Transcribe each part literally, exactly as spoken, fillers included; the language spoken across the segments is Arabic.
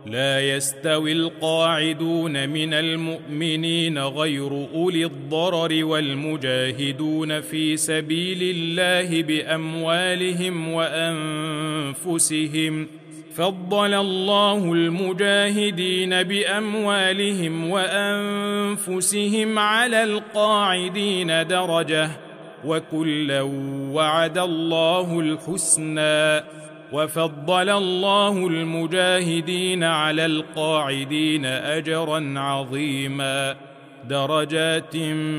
لا يستوي القاعدون من المؤمنين غير أولي الضرر والمجاهدون في سبيل الله بأموالهم وأنفسهم. فضل الله المجاهدين بأموالهم وأنفسهم على القاعدين درجة، وكلا وعد الله الحسنى. وفضل الله المجاهدين على القاعدين أجرا عظيما، درجات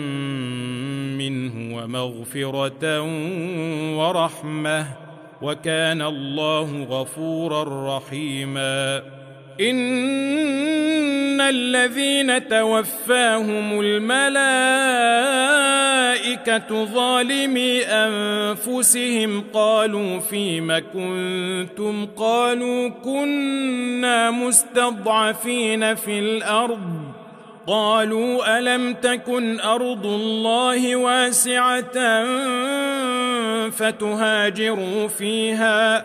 منه ومغفرة ورحمة، وكان الله غفورا رحيما. إن الذين توفاهم الملائكة ظالمي أنفسهم قالوا فيم كنتم؟ قالوا كنا مستضعفين في الأرض. قالوا ألم تكن أرض الله واسعة فتهاجروا فيها؟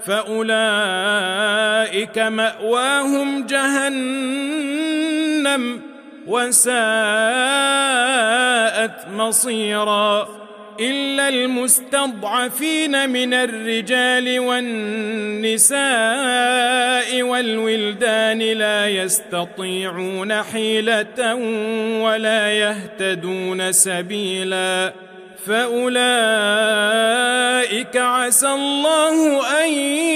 فأولئك مأواهم جهنم وساءت مصيرا. إلا المستضعفين من الرجال والنساء والولدان لا يستطيعون حيلة ولا يهتدون سبيلا، فأولئك عسى الله أن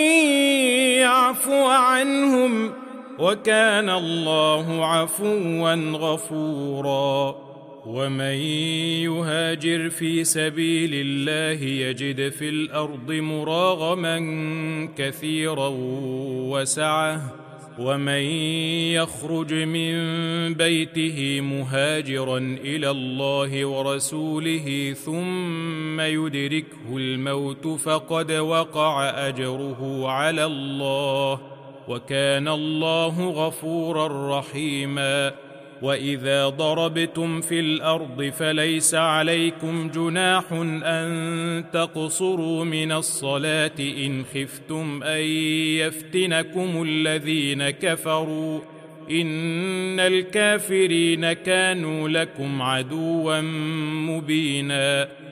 يعفو عنهم، وكان الله عفوا غفورا. ومن يهاجر في سبيل الله يجد في الأرض مراغما كثيرا وسعة، ومن يخرج من بيته مهاجرا إلى الله ورسوله ثم يدركه الموت فقد وقع أجره على الله، وكان الله غفورا رحيما. وإذا ضربتم في الأرض فليس عليكم جناح أن تقصروا من الصلاة إن خفتم أن يفتنكم الذين كفروا، إن الكافرين كانوا لكم عدوا مبينا.